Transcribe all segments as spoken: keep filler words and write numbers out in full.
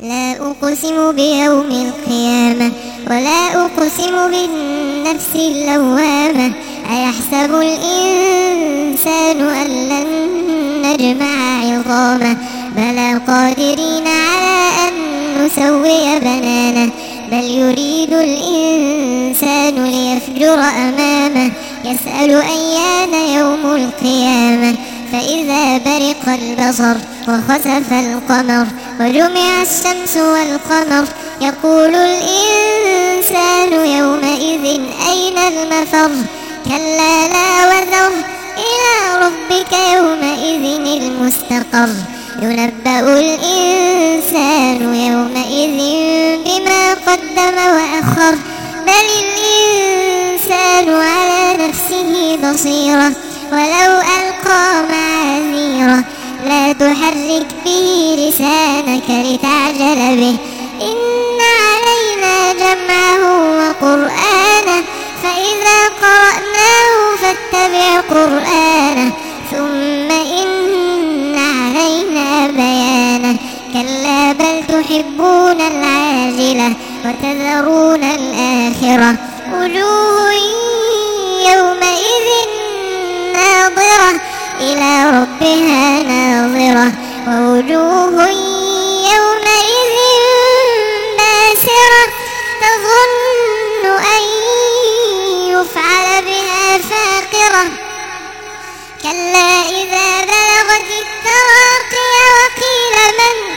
لا أقسم بيوم القيامة ولا أقسم بالنفس اللوامة أيحسب الإنسان أن لن نجمع عظامه بلى قادرين على أن نسوي بنانه بل يريد الإنسان ليفجر أمامه يسأل أيان يوم القيامة فإذا برق البصر وخسف القمر وجمع الشمس والقمر يقول الإنسان يومئذ أين المفر كلا لا وزر إلى ربك يومئذ المستقر ينبأ الإنسان يومئذ بما قدم وأخر بل الإنسان على نفسه بصيرة ولو ألقى معاذيره لا تحرك به لسانك لتعجل به إن علينا جمعه وقرآنه فإذا قرأناه فاتبع قرآنه ثم إن علينا بيانه كلا بل تحبون العاجلة وتذرون الآخرة وجوه يومئذ ناظرة إلى ربها ناظرة ووجوه يومئذ باسرة تظن أن يفعل بها فاقرة كلا إذا بلغت التراقي وقيل من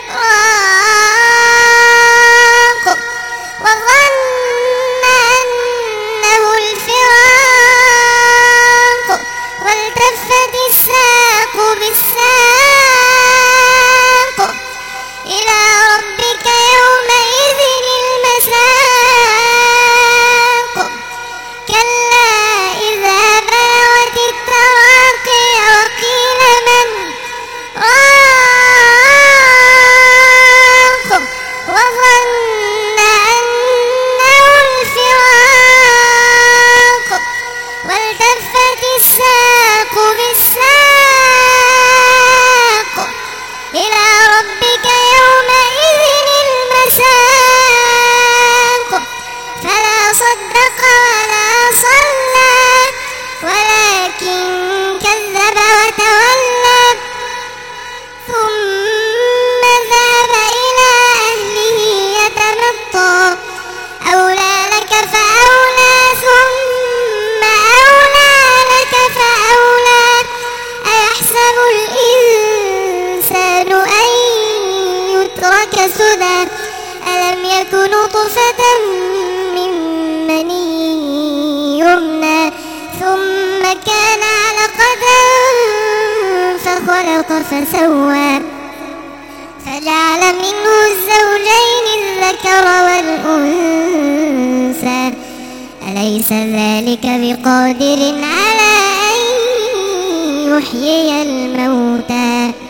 راق وظن أنه الفراق والتفت الساق بالساق إلى ربك يومئذ المساق كلا إذا بلغت التراقي وقيل من راق وظن أنه الفراق والتفت الساق بالساق إلى ربك يومئذ المساق فلا صدق ولا صلى ولكن كذب وتولى ثم ذهب إلى أهله يتمطى أولى لك فأولى ثم أولى لك فأولى أيحسب الإنسان أن يترك سدى ألم يك نطفة من مني يمنى ثم كان علقة فخلق فسوى فجعل منه الزوجين الذكر والأنثى أليس ذلك بقادر على أن يحيي الموتى